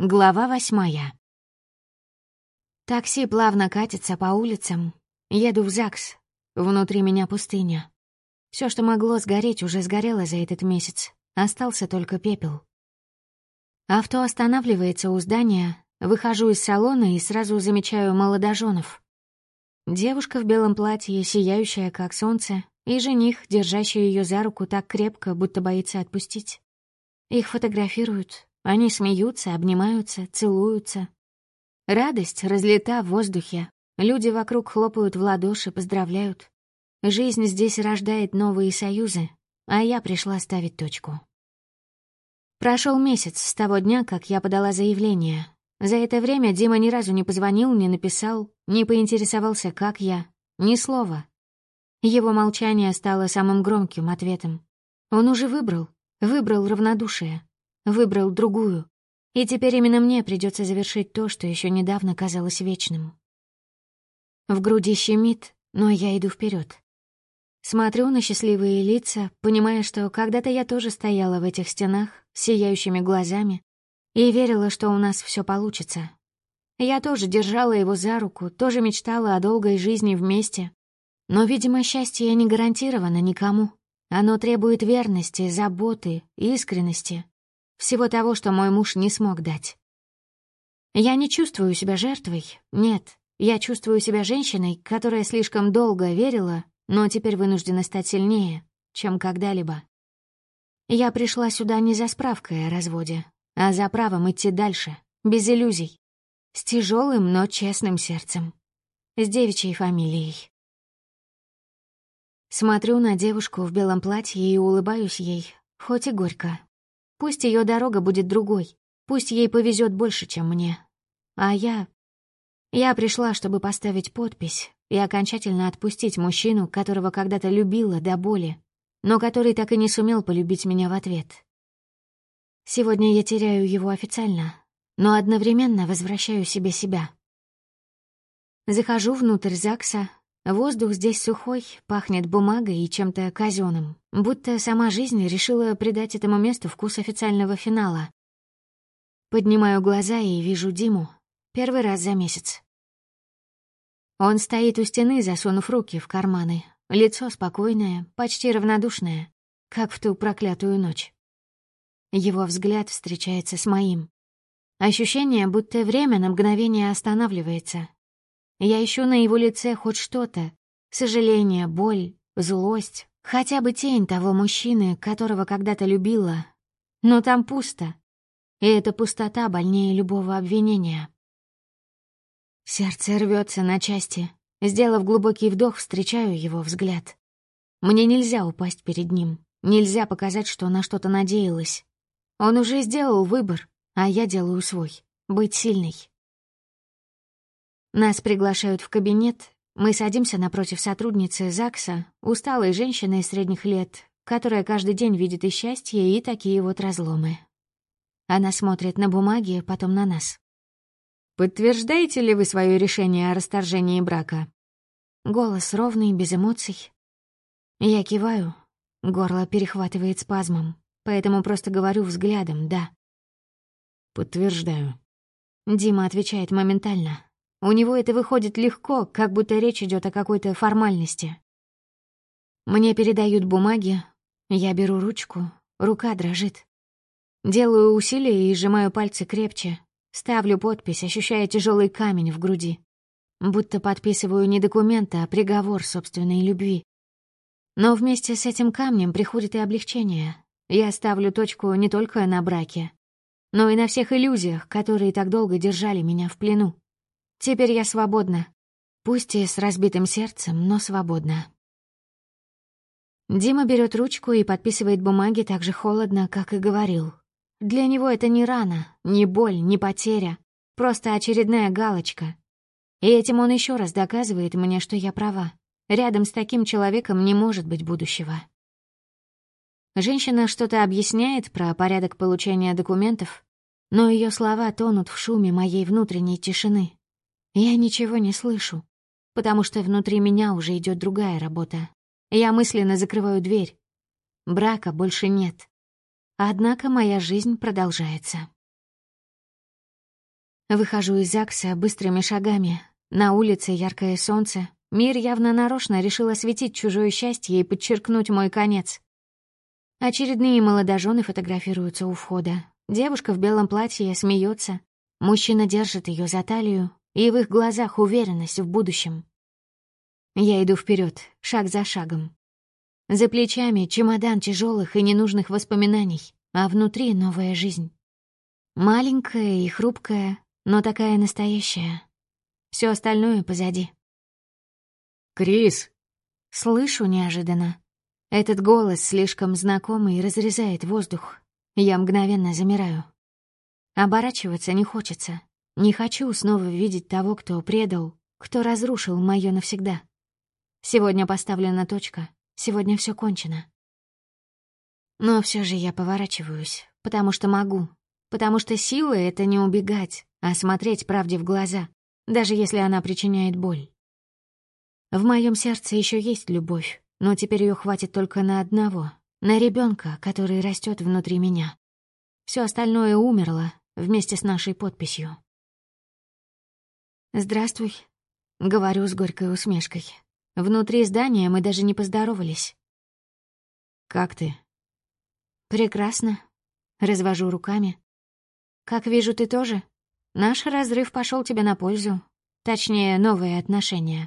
Глава 8. Такси плавно катится по улицам. Еду в ЗАГС. Внутри меня пустыня. Все, что могло сгореть, уже сгорело за этот месяц. Остался только пепел. Авто останавливается у здания. Выхожу из салона и сразу замечаю молодоженов. Девушка в белом платье, сияющая как солнце, и жених, держащий ее за руку так крепко, будто боится отпустить. Их фотографируют. Они смеются, обнимаются, целуются. Радость разлита в воздухе. Люди вокруг хлопают в ладоши, поздравляют. Жизнь здесь рождает новые союзы, а я пришла ставить точку. Прошел месяц с того дня, как я подала заявление. За это время Дима ни разу не позвонил, не написал, не поинтересовался, как я. Ни слова. Его молчание стало самым громким ответом. Он уже выбрал равнодушие. Выбрал другую. И теперь именно мне придется завершить то, что еще недавно казалось вечным. В груди щемит, но я иду вперед. Смотрю на счастливые лица, понимая, что когда-то я тоже стояла в этих стенах с сияющими глазами и верила, что у нас все получится. Я тоже держала его за руку, тоже мечтала о долгой жизни вместе. Но, видимо, счастье не гарантировано никому. Оно требует верности, заботы, искренности. Всего того, что мой муж не смог дать. Я не чувствую себя жертвой, нет. Я чувствую себя женщиной, которая слишком долго верила, но теперь вынуждена стать сильнее, чем когда-либо. Я пришла сюда не за справкой о разводе, а за правом идти дальше, без иллюзий. С тяжелым, но честным сердцем. С девичьей фамилией. Смотрю на девушку в белом платье и улыбаюсь ей, хоть и горько. Пусть ее дорога будет другой, пусть ей повезет больше, чем мне. А я пришла, чтобы поставить подпись и окончательно отпустить мужчину, которого когда-то любила до боли, но который так и не сумел полюбить меня в ответ. Сегодня я теряю его официально, но одновременно возвращаю себе себя. Захожу внутрь ЗАГСа. Воздух здесь сухой, пахнет бумагой и чем-то казённым, будто сама жизнь решила придать этому месту вкус официального финала. Поднимаю глаза и вижу Диму. Первый раз за месяц. Он стоит у стены, засунув руки в карманы. Лицо спокойное, почти равнодушное, как в ту проклятую ночь. Его взгляд встречается с моим. Ощущение, будто время на мгновение останавливается. Я ищу на его лице хоть что-то. Сожаление, боль, злость. Хотя бы тень того мужчины, которого когда-то любила. Но там пусто. И эта пустота больнее любого обвинения. Сердце рвется на части. Сделав глубокий вдох, встречаю его взгляд. Мне нельзя упасть перед ним. Нельзя показать, что на что-то надеялась. Он уже сделал выбор, а я делаю свой. Быть сильной. Нас приглашают в кабинет. Мы садимся напротив сотрудницы ЗАГСа, усталой женщины средних лет, которая каждый день видит и счастье, и такие вот разломы. Она смотрит на бумаги, потом на нас. «Подтверждаете ли вы свое решение о расторжении брака?» Голос ровный, без эмоций. Я киваю. Горло перехватывает спазмом, поэтому просто говорю взглядом «да». «Подтверждаю». Дима отвечает моментально. У него это выходит легко, как будто речь идет о какой-то формальности. Мне передают бумаги, я беру ручку, рука дрожит. Делаю усилие и сжимаю пальцы крепче, ставлю подпись, ощущая тяжелый камень в груди. Будто подписываю не документ, а приговор собственной любви. Но вместе с этим камнем приходит и облегчение. Я ставлю точку не только на браке, но и на всех иллюзиях, которые так долго держали меня в плену. Теперь я свободна. Пусть и с разбитым сердцем, но свободна. Дима берет ручку и подписывает бумаги так же холодно, как и говорил. Для него это не рана, не боль, не потеря. Просто очередная галочка. И этим он еще раз доказывает мне, что я права. Рядом с таким человеком не может быть будущего. Женщина что-то объясняет про порядок получения документов, но ее слова тонут в шуме моей внутренней тишины. Я ничего не слышу, потому что внутри меня уже идет другая работа. Я мысленно закрываю дверь. Брака больше нет. Однако моя жизнь продолжается. Выхожу из ЗАГСа быстрыми шагами. На улице яркое солнце. Мир явно нарочно решил осветить чужое счастье и подчеркнуть мой конец. Очередные молодожены фотографируются у входа. Девушка в белом платье смеется. Мужчина держит ее за талию, и в их глазах уверенность в будущем. Я иду вперед, шаг за шагом. За плечами чемодан тяжелых и ненужных воспоминаний, а внутри новая жизнь. Маленькая и хрупкая, но такая настоящая. Все остальное позади. «Крис!» Слышу неожиданно. Этот голос слишком знакомый и разрезает воздух. Я мгновенно замираю. Оборачиваться не хочется. Не хочу снова видеть того, кто предал, кто разрушил моё навсегда. Сегодня поставлена точка, сегодня все кончено. Но все же я поворачиваюсь, потому что могу, потому что сила — это не убегать, а смотреть правде в глаза, даже если она причиняет боль. В моем сердце еще есть любовь, но теперь ее хватит только на одного, на ребенка, который растет внутри меня. Все остальное умерло вместе с нашей подписью. «Здравствуй», — говорю с горькой усмешкой. Внутри здания мы даже не поздоровались. «Как ты?» «Прекрасно», — развожу руками. «Как вижу, ты тоже. Наш разрыв пошел тебе на пользу. Точнее, новые отношения».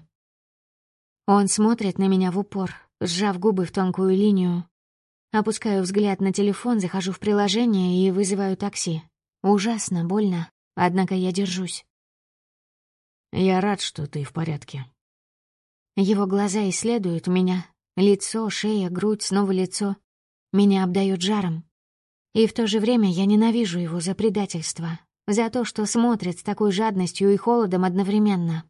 Он смотрит на меня в упор, сжав губы в тонкую линию. Опускаю взгляд на телефон, захожу в приложение и вызываю такси. Ужасно больно, однако я держусь. «Я рад, что ты в порядке». Его глаза исследуют меня. Лицо, шея, грудь, снова лицо. Меня обдает жаром. И в то же время я ненавижу его за предательство, за то, что смотрит с такой жадностью и холодом одновременно.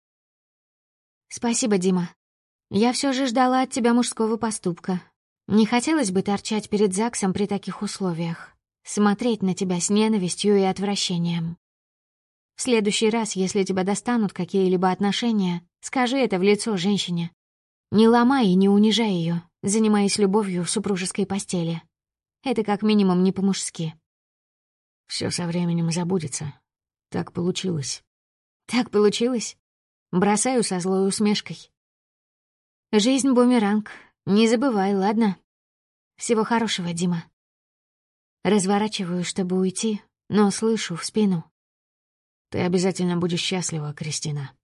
«Спасибо, Дима. Я все же ждала от тебя мужского поступка. Не хотелось бы торчать перед ЗАГСом при таких условиях, смотреть на тебя с ненавистью и отвращением. В следующий раз, если тебя достанут какие-либо отношения, скажи это в лицо женщине. Не ломай и не унижай ее, занимаясь любовью в супружеской постели. Это как минимум не по-мужски». Все со временем забудется. Так получилось. «Так получилось?» Бросаю со злой усмешкой. «Жизнь — бумеранг. Не забывай, ладно? Всего хорошего, Дима». Разворачиваю, чтобы уйти, но слышу в спину. Ты обязательно будешь счастлива, Кристина.